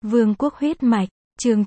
Vương quốc huyết mạch, chương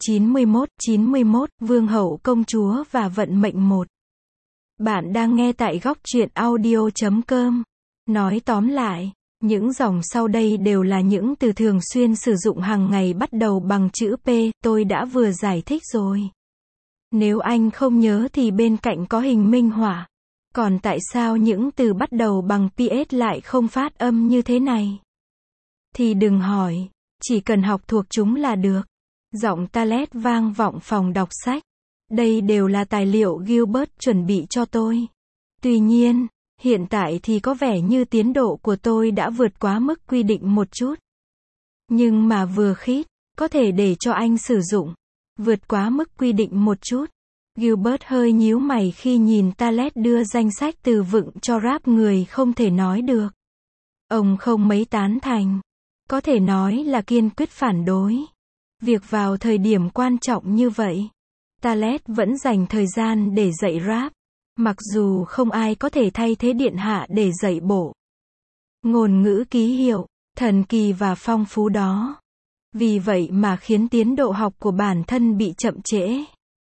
91, Vương hậu công chúa và vận mệnh 1. Bạn đang nghe tại góc truyện audio.com. Nói tóm lại, những dòng sau đây đều là những từ thường xuyên sử dụng hàng ngày bắt đầu bằng chữ P, tôi đã vừa giải thích rồi. Nếu anh không nhớ thì bên cạnh có hình minh họa. Còn tại sao những từ bắt đầu bằng PS lại không phát âm như thế này? Thì đừng hỏi, chỉ cần học thuộc chúng là được. Giọng Talet vang vọng phòng đọc sách. Đây đều là tài liệu Gilbert chuẩn bị cho tôi. Tuy nhiên, hiện tại thì có vẻ như tiến độ của tôi đã vượt quá mức quy định một chút. Nhưng mà vừa khít, có thể để cho anh sử dụng. Vượt quá mức quy định một chút. Gilbert hơi nhíu mày khi nhìn Talet đưa danh sách từ vựng cho rap người không thể nói được. Ông không mấy tán thành. Có thể nói là kiên quyết phản đối. Việc vào thời điểm quan trọng như vậy, Talet vẫn dành thời gian để dạy rap. Mặc dù không ai có thể thay thế điện hạ để dạy bộ ngôn ngữ ký hiệu, thần kỳ và phong phú đó. Vì vậy mà khiến tiến độ học của bản thân bị chậm trễ.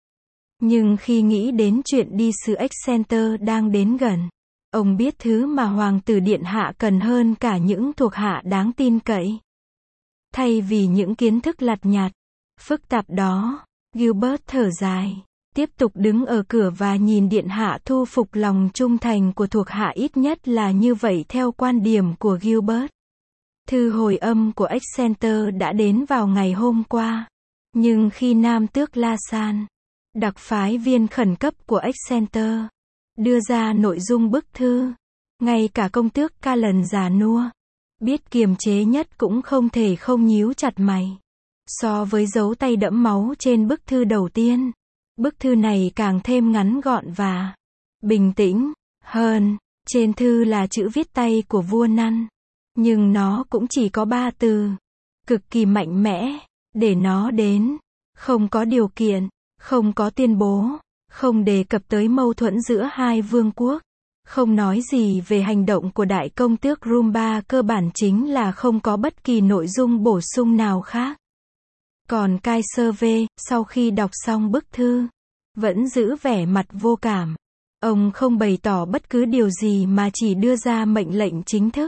Nhưng khi nghĩ đến chuyện đi xứ Exeter đang đến gần, ông biết thứ mà hoàng tử điện hạ cần hơn cả những thuộc hạ đáng tin cậy. Thay vì những kiến thức lặt nhặt, phức tạp đó, Gilbert thở dài, tiếp tục đứng ở cửa và nhìn điện hạ thu phục lòng trung thành của thuộc hạ, ít nhất là như vậy theo quan điểm của Gilbert. Thư hồi âm của Exeter đã đến vào ngày hôm qua. Nhưng khi Nam tước La San, đặc phái viên khẩn cấp của Exeter, đưa ra nội dung bức thư, ngay cả công tước Callan già nua, biết kiềm chế nhất cũng không thể không nhíu chặt mày. So với dấu tay đẫm máu trên bức thư đầu tiên, bức thư này càng thêm ngắn gọn và bình tĩnh hơn. Trên thư là chữ viết tay của vua Năn, nhưng nó cũng chỉ có 3 từ, cực kỳ mạnh mẽ, để nó đến, không có điều kiện, không có tuyên bố, không đề cập tới mâu thuẫn giữa hai vương quốc, không nói gì về hành động của đại công tước Rumba, cơ bản chính là không có bất kỳ nội dung bổ sung nào khác. Còn Kaiser V, sau khi đọc xong bức thư, vẫn giữ vẻ mặt vô cảm. Ông không bày tỏ bất cứ điều gì mà chỉ đưa ra mệnh lệnh chính thức.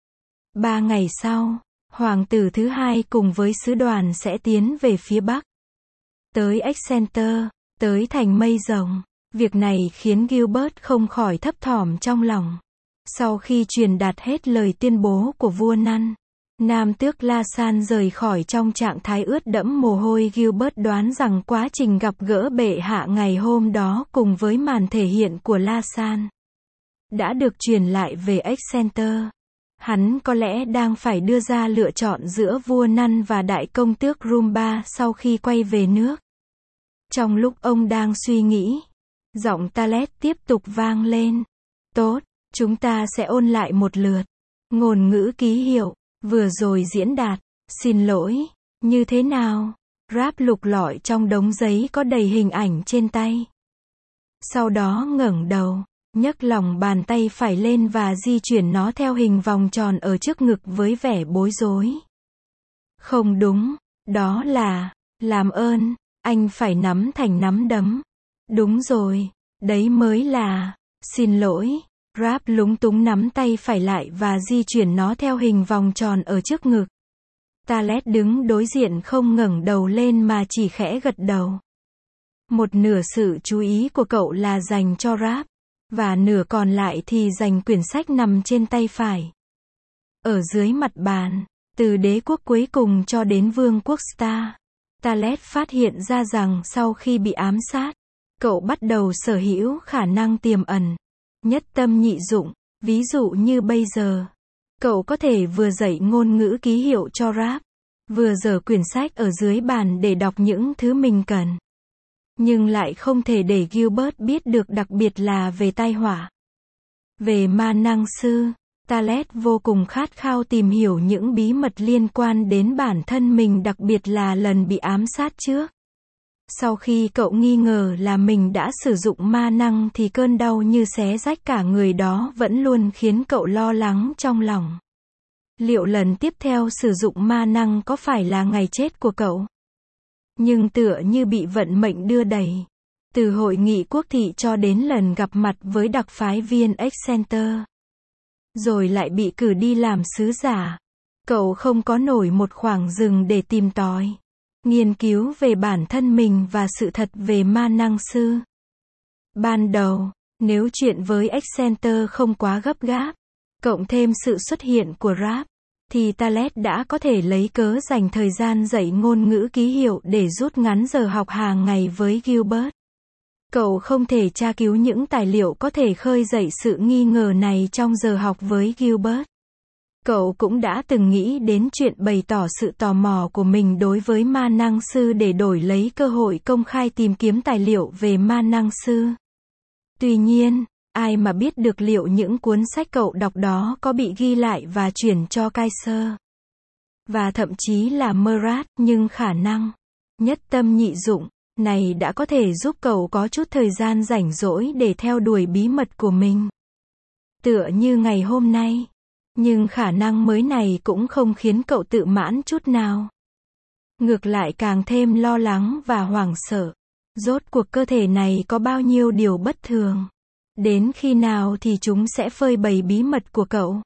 3 ngày sau, hoàng tử thứ hai cùng với sứ đoàn sẽ tiến về phía Bắc. Tới Exeter, tới thành mây rồng. Việc này khiến Gilbert không khỏi thấp thỏm trong lòng. Sau khi truyền đạt hết lời tuyên bố của vua Năn, Nam tước La San rời khỏi trong trạng thái ướt đẫm mồ hôi. Gilbert đoán rằng quá trình gặp gỡ bệ hạ ngày hôm đó cùng với màn thể hiện của La San đã được truyền lại về Exeter. Hắn có lẽ đang phải đưa ra lựa chọn giữa vua Năn và đại công tước Rumba sau khi quay về nước. Trong lúc ông đang suy nghĩ, giọng Talet tiếp tục vang lên. Tốt, chúng ta sẽ ôn lại một lượt. Ngôn ngữ ký hiệu, vừa rồi diễn đạt. Xin lỗi, như thế nào? Rap lục lọi trong đống giấy có đầy hình ảnh trên tay. Sau đó ngẩng đầu, nhấc lòng bàn tay phải lên và di chuyển nó theo hình vòng tròn ở trước ngực với vẻ bối rối. Không đúng, đó là, làm ơn, anh phải nắm thành nắm đấm. Đúng rồi, đấy mới là, xin lỗi. Rap lúng túng nắm tay phải lại và di chuyển nó theo hình vòng tròn ở trước ngực. Talet đứng đối diện không ngẩng đầu lên mà chỉ khẽ gật đầu. Một nửa sự chú ý của cậu là dành cho Rap, và nửa còn lại thì dành quyển sách nằm trên tay phải. Ở dưới mặt bàn, từ đế quốc cuối cùng cho đến vương quốc Star, Talet phát hiện ra rằng sau khi bị ám sát, cậu bắt đầu sở hữu khả năng tiềm ẩn, nhất tâm nhị dụng. Ví dụ như bây giờ, cậu có thể vừa dạy ngôn ngữ ký hiệu cho Rap, vừa dở quyển sách ở dưới bàn để đọc những thứ mình cần. Nhưng lại không thể để Gilbert biết được, đặc biệt là về tai họa. Về ma năng sư, Talet vô cùng khát khao tìm hiểu những bí mật liên quan đến bản thân mình, đặc biệt là lần bị ám sát trước. Sau khi cậu nghi ngờ là mình đã sử dụng ma năng thì cơn đau như xé rách cả người đó vẫn luôn khiến cậu lo lắng trong lòng. Liệu lần tiếp theo sử dụng ma năng có phải là ngày chết của cậu? Nhưng tựa như bị vận mệnh đưa đẩy. Từ hội nghị quốc thị cho đến lần gặp mặt với đặc phái viên Accenture. Rồi lại bị cử đi làm sứ giả. Cậu không có nổi một khoảng dừng để tìm tòi. Nghiên cứu về bản thân mình và sự thật về ma năng sư. Ban đầu, nếu chuyện với Accenture không quá gấp gáp, cộng thêm sự xuất hiện của rap, thì Talet đã có thể lấy cớ dành thời gian dạy ngôn ngữ ký hiệu để rút ngắn giờ học hàng ngày với Gilbert. Cậu không thể tra cứu những tài liệu có thể khơi dậy sự nghi ngờ này trong giờ học với Gilbert. Cậu cũng đã từng nghĩ đến chuyện bày tỏ sự tò mò của mình đối với ma năng sư để đổi lấy cơ hội công khai tìm kiếm tài liệu về ma năng sư. Tuy nhiên, ai mà biết được liệu những cuốn sách cậu đọc đó có bị ghi lại và chuyển cho Kaiser. Và thậm chí là Murat, nhưng khả năng nhất tâm nhị dụng này đã có thể giúp cậu có chút thời gian rảnh rỗi để theo đuổi bí mật của mình. Tựa như ngày hôm nay. Nhưng khả năng mới này cũng không khiến cậu tự mãn chút nào. Ngược lại càng thêm lo lắng và hoảng sợ. Rốt cuộc cơ thể này có bao nhiêu điều bất thường. Đến khi nào thì chúng sẽ phơi bày bí mật của cậu?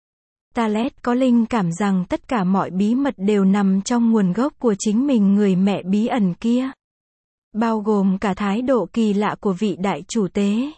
Talet có linh cảm rằng tất cả mọi bí mật đều nằm trong nguồn gốc của chính mình, người mẹ bí ẩn kia. Bao gồm cả thái độ kỳ lạ của vị đại chủ tế.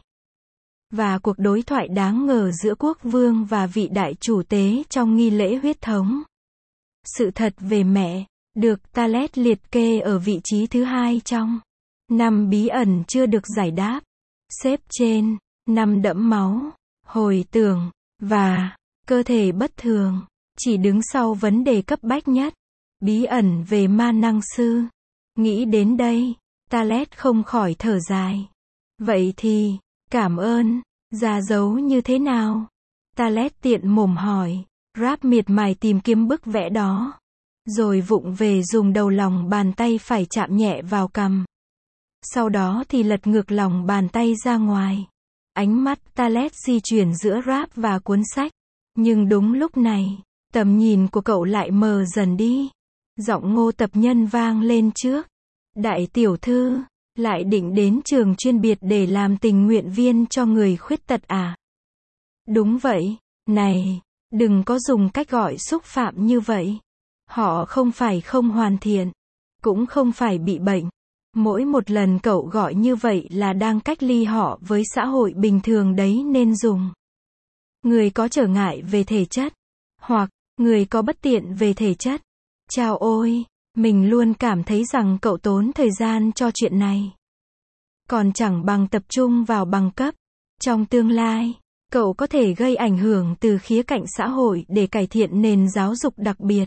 Và cuộc đối thoại đáng ngờ giữa quốc vương và vị đại chủ tế trong nghi lễ huyết thống. Sự thật về mẹ, được Talet liệt kê ở vị trí thứ 2 trong 5 bí ẩn chưa được giải đáp. Xếp trên 5 đẫm máu, hồi tưởng, và cơ thể bất thường. Chỉ đứng sau vấn đề cấp bách nhất. Bí ẩn về ma năng sư. Nghĩ đến đây, Talet không khỏi thở dài. Vậy thì, cảm ơn. Ra dấu như thế nào? Talet tiện mồm hỏi. Rap miệt mài tìm kiếm bức vẽ đó. Rồi vụng về dùng đầu lòng bàn tay phải chạm nhẹ vào cằm. Sau đó thì lật ngược lòng bàn tay ra ngoài. Ánh mắt Talet di chuyển giữa rap và cuốn sách. Nhưng đúng lúc này, tầm nhìn của cậu lại mờ dần đi. Giọng Ngô Tập Nhân vang lên trước. Đại tiểu thư, lại định đến trường chuyên biệt để làm tình nguyện viên cho người khuyết tật à? Đúng vậy, này, đừng có dùng cách gọi xúc phạm như vậy. Họ không phải không hoàn thiện, cũng không phải bị bệnh. Mỗi một lần cậu gọi như vậy là đang cách ly họ với xã hội bình thường đấy nên dùng. Người có trở ngại về thể chất, hoặc người có bất tiện về thể chất. Chao ôi, mình luôn cảm thấy rằng cậu tốn thời gian cho chuyện này. Còn chẳng bằng tập trung vào bằng cấp. Trong tương lai, cậu có thể gây ảnh hưởng từ khía cạnh xã hội để cải thiện nền giáo dục đặc biệt.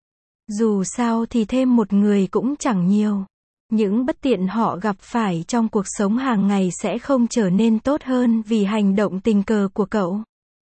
Dù sao thì thêm một người cũng chẳng nhiều. Những bất tiện họ gặp phải trong cuộc sống hàng ngày sẽ không trở nên tốt hơn vì hành động tình cờ của cậu.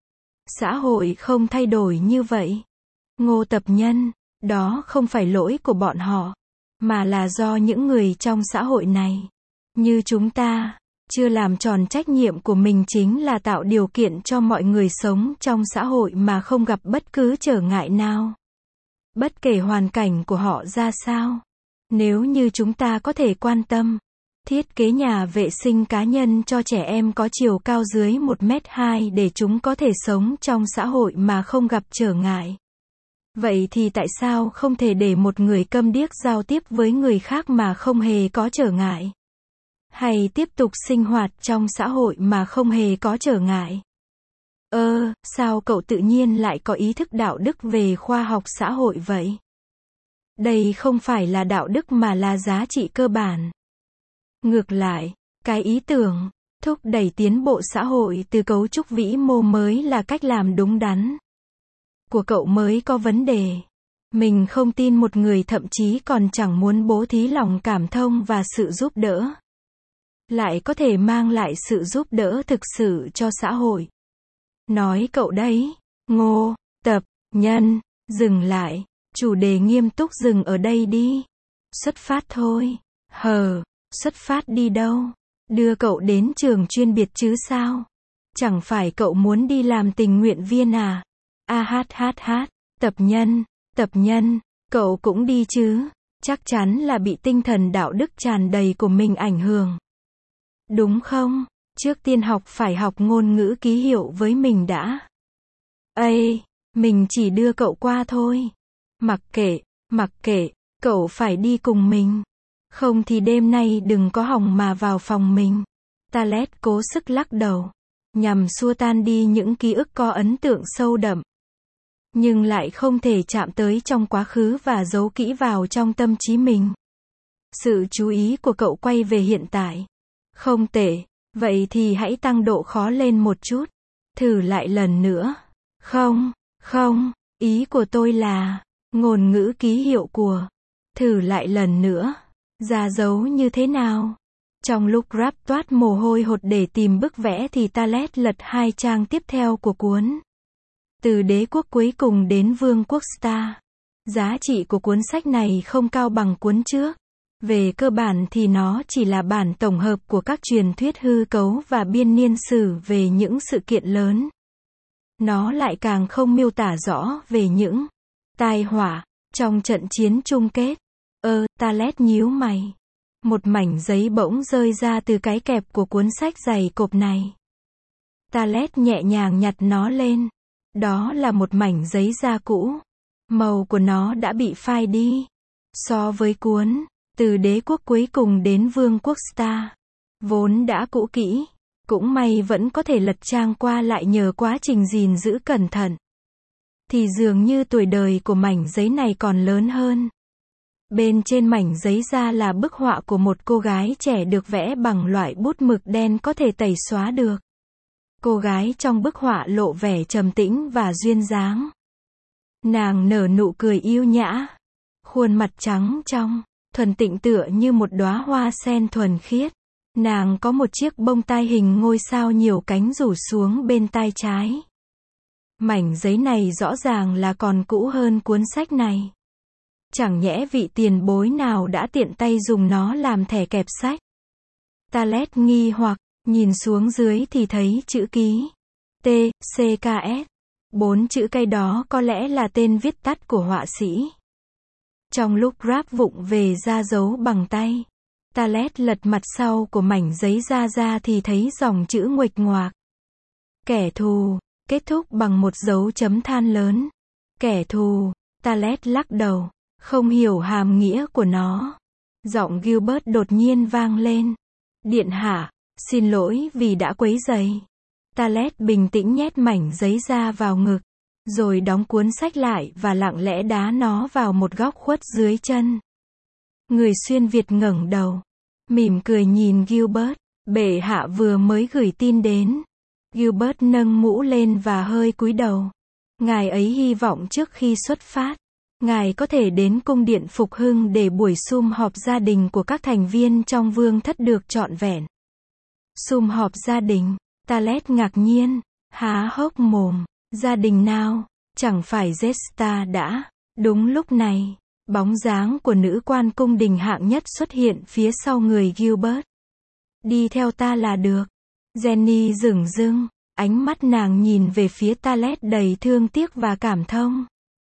Xã hội không thay đổi như vậy. Ngô Tập Nhân, đó không phải lỗi của bọn họ, mà là do những người trong xã hội này, như chúng ta, chưa làm tròn trách nhiệm của mình, chính là tạo điều kiện cho mọi người sống trong xã hội mà không gặp bất cứ trở ngại nào. Bất kể hoàn cảnh của họ ra sao. Nếu như chúng ta có thể quan tâm, thiết kế nhà vệ sinh cá nhân cho trẻ em có chiều cao dưới 1m2 để chúng có thể sống trong xã hội mà không gặp trở ngại. Vậy thì tại sao không thể để một người câm điếc giao tiếp với người khác mà không hề có trở ngại? Hay tiếp tục sinh hoạt trong xã hội mà không hề có trở ngại? Sao cậu tự nhiên lại có ý thức đạo đức về khoa học xã hội vậy? Đây không phải là đạo đức mà là giá trị cơ bản. Ngược lại, cái ý tưởng thúc đẩy tiến bộ xã hội từ cấu trúc vĩ mô mới là cách làm đúng đắn của cậu mới có vấn đề. Mình không tin một người thậm chí còn chẳng muốn bố thí lòng cảm thông và sự giúp đỡ, lại có thể mang lại sự giúp đỡ thực sự cho xã hội. Nói cậu đấy, Ngô Tập Nhân. Dừng lại. Chủ đề nghiêm túc dừng ở đây đi. Xuất phát thôi. Xuất phát đi đâu? Đưa cậu đến trường chuyên biệt chứ sao? Chẳng phải cậu muốn đi làm tình nguyện viên à? Tập nhân, cậu cũng đi chứ? Chắc chắn là bị tinh thần đạo đức tràn đầy của mình ảnh hưởng. Đúng không? Trước tiên phải học ngôn ngữ ký hiệu với mình đã. Ây, mình chỉ đưa cậu qua thôi. Mặc kệ, cậu phải đi cùng mình. Không thì đêm nay đừng có hòng mà vào phòng mình. Talet cố sức lắc đầu, nhằm xua tan đi những ký ức có ấn tượng sâu đậm. Nhưng lại không thể chạm tới trong quá khứ và giấu kỹ vào trong tâm trí mình. Sự chú ý của cậu quay về hiện tại. Không tệ, vậy thì hãy tăng độ khó lên một chút. Thử lại lần nữa. Không, ý của tôi là ngôn ngữ ký hiệu của. Thử lại lần nữa. Ra dấu như thế nào? Trong lúc Rap toát mồ hôi hột để tìm bức vẽ thì Talet lật 2 trang tiếp theo của cuốn. Từ đế quốc cuối cùng đến vương quốc Star. Giá trị của cuốn sách này không cao bằng cuốn trước. Về cơ bản thì nó chỉ là bản tổng hợp của các truyền thuyết hư cấu và biên niên sử về những sự kiện lớn. Nó lại càng không miêu tả rõ về những tai họa trong trận chiến chung kết. Talet nhíu mày. Một mảnh giấy bỗng rơi ra từ cái kẹp của cuốn sách dày cộp này. Talet nhẹ nhàng nhặt nó lên. Đó là một mảnh giấy da cũ. Màu của nó đã bị phai đi. So với cuốn Từ đế quốc cuối cùng đến vương quốc Star, vốn đã cũ kỹ, cũng may vẫn có thể lật trang qua lại nhờ quá trình gìn giữ cẩn thận. Thì dường như tuổi đời của mảnh giấy này còn lớn hơn. Bên trên mảnh giấy da là bức họa của một cô gái trẻ được vẽ bằng loại bút mực đen có thể tẩy xóa được. Cô gái trong bức họa lộ vẻ trầm tĩnh và duyên dáng. Nàng nở nụ cười yêu nhã. Khuôn mặt trắng trong, thuần tịnh tựa như một đóa hoa sen thuần khiết. Nàng có một chiếc bông tai hình ngôi sao nhiều cánh rủ xuống bên tai trái. Mảnh giấy này rõ ràng là còn cũ hơn cuốn sách này. Chẳng nhẽ vị tiền bối nào đã tiện tay dùng nó làm thẻ kẹp sách. Talet nghi hoặc, nhìn xuống dưới thì thấy chữ ký TCKS. 4 chữ cây đó có lẽ là tên viết tắt của họa sĩ. Trong lúc Rap vụng về ra dấu bằng tay, Talet lật mặt sau của mảnh giấy ra thì thấy dòng chữ nguệch ngoạc. Kẻ thù, kết thúc bằng một dấu chấm than lớn. Kẻ thù, Talet lắc đầu, không hiểu hàm nghĩa của nó. Giọng Gilbert đột nhiên vang lên. Điện hạ, xin lỗi vì đã quấy rầy. Talet bình tĩnh nhét mảnh giấy ra vào ngực, rồi đóng cuốn sách lại và lặng lẽ đá nó vào một góc khuất dưới chân. Người xuyên Việt ngẩng đầu, mỉm cười nhìn Gilbert. Bệ hạ vừa mới gửi tin đến. Gilbert nâng mũ lên và hơi cúi đầu. Ngài ấy hy vọng trước khi xuất phát, ngài có thể đến cung điện Phục Hưng để buổi sum họp gia đình của các thành viên trong vương thất được trọn vẹn. Sum họp gia đình? Talet ngạc nhiên, há hốc mồm. Gia đình nào? Chẳng phải Jetstar đã? Đúng lúc này, bóng dáng của nữ quan cung đình hạng nhất xuất hiện phía sau người Gilbert. Đi theo ta là được. Jenny dửng dưng, ánh mắt nàng nhìn về phía Talet đầy thương tiếc và cảm thông.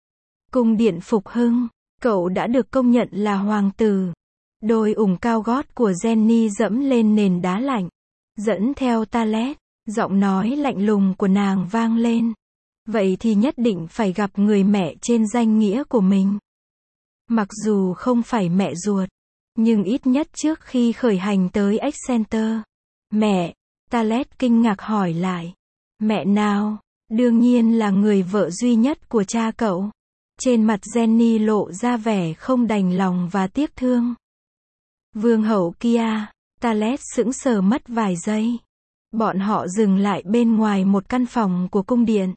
Cung điện Phục Hưng, cậu đã được công nhận là hoàng tử. Đôi ủng cao gót của Jenny dẫm lên nền đá lạnh, dẫn theo Talet. Giọng nói lạnh lùng của nàng vang lên. Vậy thì nhất định phải gặp người mẹ trên danh nghĩa của mình. Mặc dù không phải mẹ ruột, nhưng ít nhất trước khi khởi hành tới Excenter. Mẹ, Talet kinh ngạc hỏi lại. Mẹ nào? Đương nhiên là người vợ duy nhất của cha cậu. Trên mặt Jenny lộ ra vẻ không đành lòng và tiếc thương. Vương hậu kia. Talet sững sờ mất vài giây. Bọn họ dừng lại bên ngoài một căn phòng của cung điện.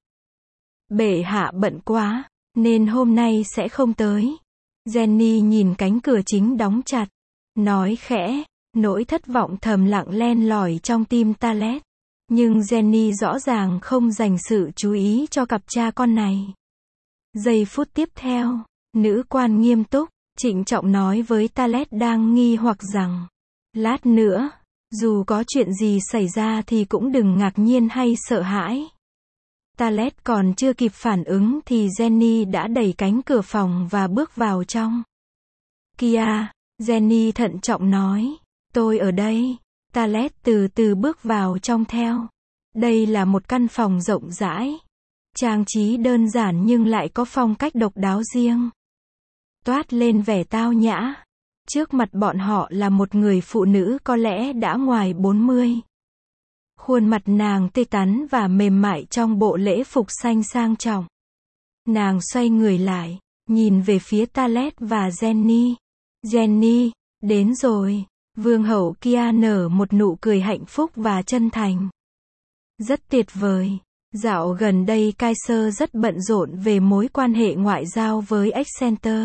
Bệ hạ bận quá, nên hôm nay sẽ không tới. Jenny nhìn cánh cửa chính đóng chặt, nói khẽ. Nỗi thất vọng thầm lặng len lỏi trong tim Talet. Nhưng Jenny rõ ràng không dành sự chú ý cho cặp cha con này. Giây phút tiếp theo, nữ quan nghiêm túc, trịnh trọng nói với Talet đang nghi hoặc rằng, lát nữa, dù có chuyện gì xảy ra thì cũng đừng ngạc nhiên hay sợ hãi. Talet còn chưa kịp phản ứng thì Jenny đã đẩy cánh cửa phòng và bước vào trong. Kia, Jenny thận trọng nói. Tôi ở đây. Talet từ từ bước vào trong theo. Đây là một căn phòng rộng rãi. Trang trí đơn giản nhưng lại có phong cách độc đáo riêng. Toát lên vẻ tao nhã. Trước mặt bọn họ là một người phụ nữ có lẽ đã ngoài 40. Khuôn mặt nàng tươi tắn và mềm mại trong bộ lễ phục xanh sang trọng. Nàng xoay người lại, nhìn về phía Talet và Jenny. Jenny, đến rồi. Vương hậu Kia nở một nụ cười hạnh phúc và chân thành. Rất tuyệt vời. Dạo gần đây Kaiser rất bận rộn về mối quan hệ ngoại giao với Accenture.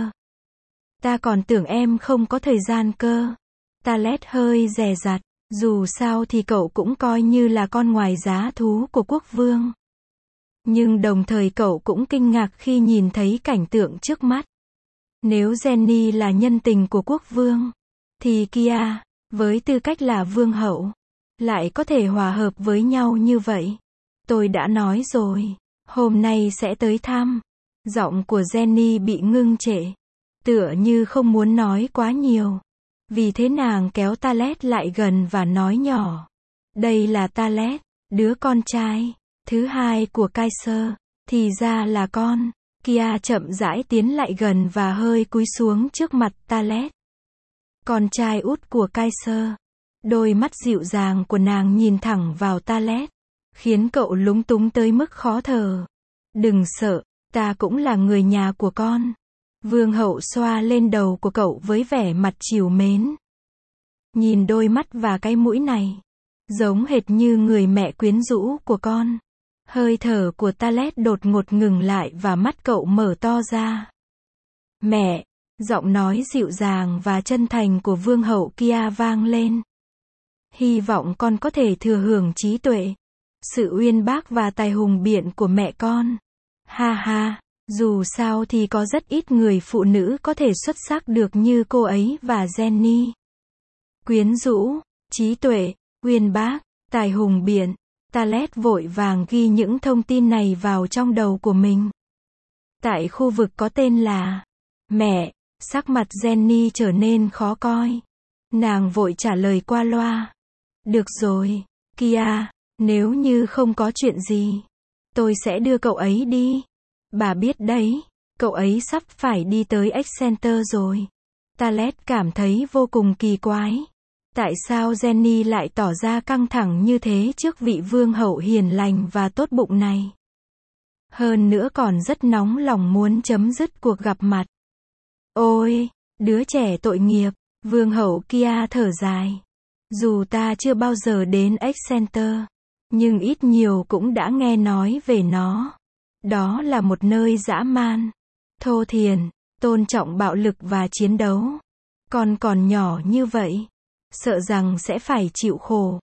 Ta còn tưởng em không có thời gian cơ. Talet hơi dè dặt. Dù sao thì cậu cũng coi như là con ngoài giá thú của quốc vương. Nhưng đồng thời cậu cũng kinh ngạc khi nhìn thấy cảnh tượng trước mắt. Nếu Jenny là nhân tình của quốc vương, thì Kia, với tư cách là vương hậu, lại có thể hòa hợp với nhau như vậy. Tôi đã nói rồi, hôm nay sẽ tới thăm. Giọng của Jenny bị ngưng trệ, tựa như không muốn nói quá nhiều. Vì thế nàng kéo Talet lại gần và nói nhỏ. Đây là Talet, đứa con trai thứ hai của Kaiser. Thì ra là con. Kia chậm rãi tiến lại gần và hơi cúi xuống trước mặt Talet. Con trai út của Kaiser. Đôi mắt dịu dàng của nàng nhìn thẳng vào Talet, khiến cậu lúng túng tới mức khó thở. Đừng sợ, ta cũng là người nhà của con. Vương hậu xoa lên đầu của cậu với vẻ mặt trìu mến. Nhìn đôi mắt và cái mũi này, giống hệt như người mẹ quyến rũ của con. Hơi thở của Talet đột ngột ngừng lại và mắt cậu mở to ra. Mẹ, giọng nói dịu dàng và chân thành của vương hậu Kia vang lên. Hy vọng con có thể thừa hưởng trí tuệ, sự uyên bác và tài hùng biện của mẹ con. Ha ha. Dù sao thì có rất ít người phụ nữ có thể xuất sắc được như cô ấy và Jenny. Quyến rũ, trí tuệ, uyên bác, tài hùng biện. Talet vội vàng ghi những thông tin này vào trong đầu của mình. Tại khu vực có tên là mẹ, sắc mặt Jenny trở nên khó coi. Nàng vội trả lời qua loa. Được rồi, Kia, nếu như không có chuyện gì, tôi sẽ đưa cậu ấy đi. Bà biết đấy, cậu ấy sắp phải đi tới Accenture rồi. Talet cảm thấy vô cùng kỳ quái. Tại sao Jenny lại tỏ ra căng thẳng như thế trước vị vương hậu hiền lành và tốt bụng này? Hơn nữa còn rất nóng lòng muốn chấm dứt cuộc gặp mặt. Ôi, đứa trẻ tội nghiệp, vương hậu Kia thở dài. Dù ta chưa bao giờ đến Accenture, nhưng ít nhiều cũng đã nghe nói về nó. Đó là một nơi dã man, thô thiển, tôn trọng bạo lực và chiến đấu. Con còn nhỏ như vậy, sợ rằng sẽ phải chịu khổ.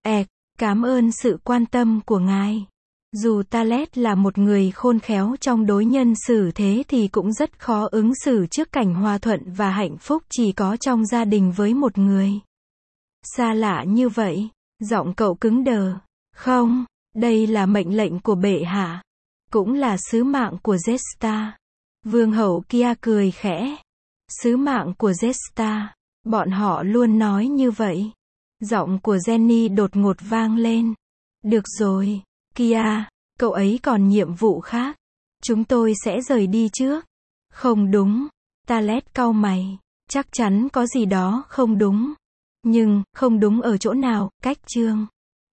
Cảm ơn sự quan tâm của ngài. Dù Talet là một người khôn khéo trong đối nhân xử thế thì cũng rất khó ứng xử trước cảnh hòa thuận và hạnh phúc chỉ có trong gia đình với một người xa lạ như vậy. Giọng cậu cứng đờ. Không, đây là mệnh lệnh của bệ hạ. Cũng là sứ mạng của Zesta. Vương hậu Kia cười khẽ. Sứ mạng của Zesta. Bọn họ luôn nói như vậy. Giọng của Jenny đột ngột vang lên. Được rồi, Kia, cậu ấy còn nhiệm vụ khác. Chúng tôi sẽ rời đi trước. Không đúng. Talet cau mày. Chắc chắn có gì đó không đúng. Nhưng, không đúng ở chỗ nào, cách chương.